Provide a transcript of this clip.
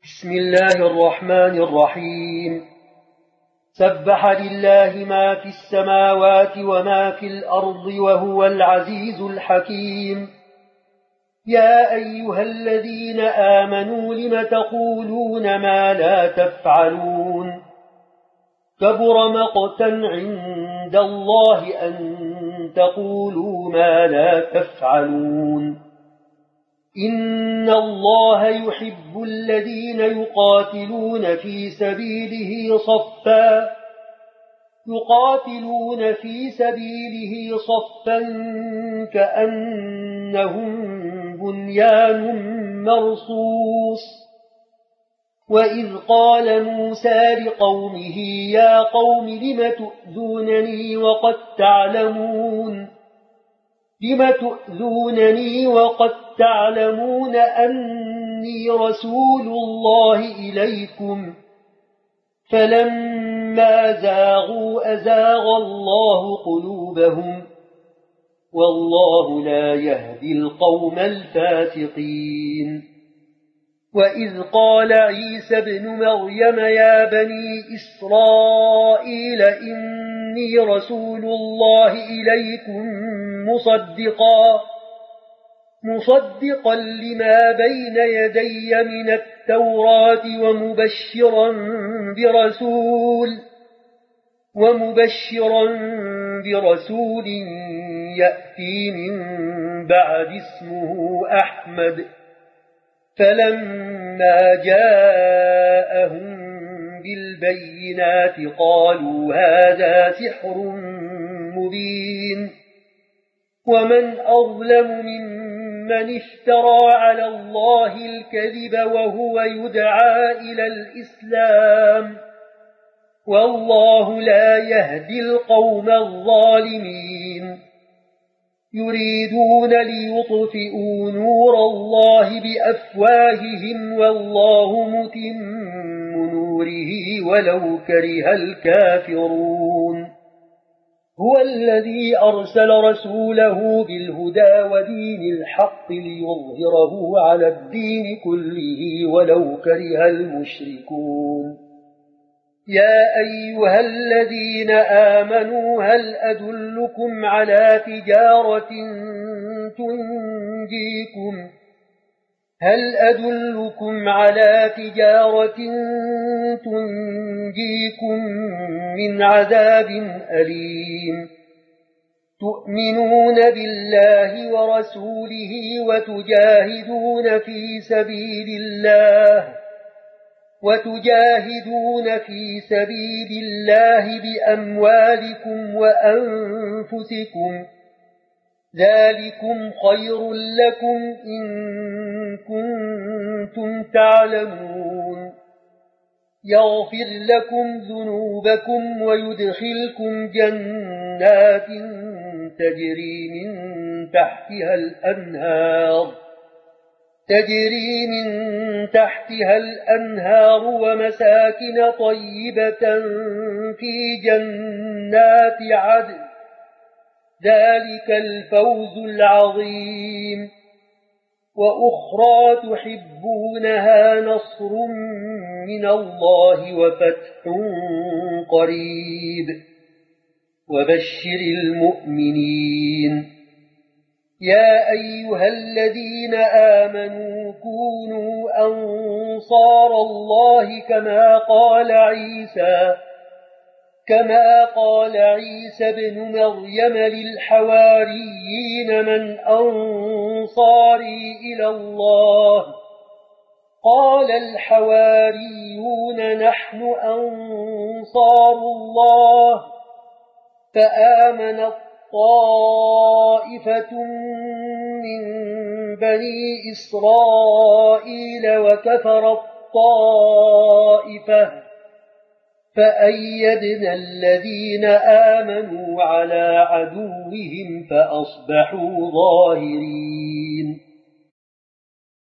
بسم الله الرحمن الرحيم. سبح لله ما في السماوات وما في الأرض وهو العزيز الحكيم. يا أيها الذين آمنوا لم تقولون ما لا تفعلون؟ كبر مقتا عند الله أن تقولوا ما لا تفعلون. إن الله يحب الذين يقاتلون في سبيله صفا كأنهم بنيان مرصوص. وإذ قال موسى لقومه يا قوم لم تؤذونني وقد تعلمون أني رسول الله إليكم؟ فلما زاغوا أزاغ الله قلوبهم والله لا يهدي القوم الفاسقين. وإذ قال عيسى ابن مريم يا بني إسرائيل إني رسول الله إليكم مصدقا لما بين يدي من التوراة ومبشرا برسول يأتي من بعد اسمه أحمد. فلما جاءهم بالبينات قالوا هذا سحر مبين. ومن أظلم ممن افترى على الله الكذب وهو يدعى إلى الإسلام والله لا يهدي القوم الظالمين. يريدون ليطفئوا نور الله بأفواههم والله متم نوره ولو كره الكافرون. هو الذي أرسل رسوله بالهدى ودين الحق ليظهره على الدين كله ولو كره المشركون. يا أيها الذين آمنوا هل أدلكم على تجارة تنجيكم من عذاب أليم؟ تؤمنون بالله ورسوله وتجاهدون في سبيل الله بأموالكم وأنفسكم، ذلكم خير لكم إن كنتم تعلمون. يغفر لكم ذنوبكم ويدخلكم جنات تجري من تحتها الأنهار ومساكن طيبة في جنات عدن، ذلك الفوز العظيم. وأخرى تحبونها نصر من الله وفتح قريب وبشر المؤمنين. يا أيها الذين آمنوا كونوا أنصار الله كما قال عيسى بن مريم للحواريين من أنصاري إلى الله؟ قال الحواريون نحن أنصار الله. فآمنت طائفة من بني إسرائيل وكفرت طائفة فأيدنا الذين آمنوا على عدوهم فأصبحوا ظاهرين.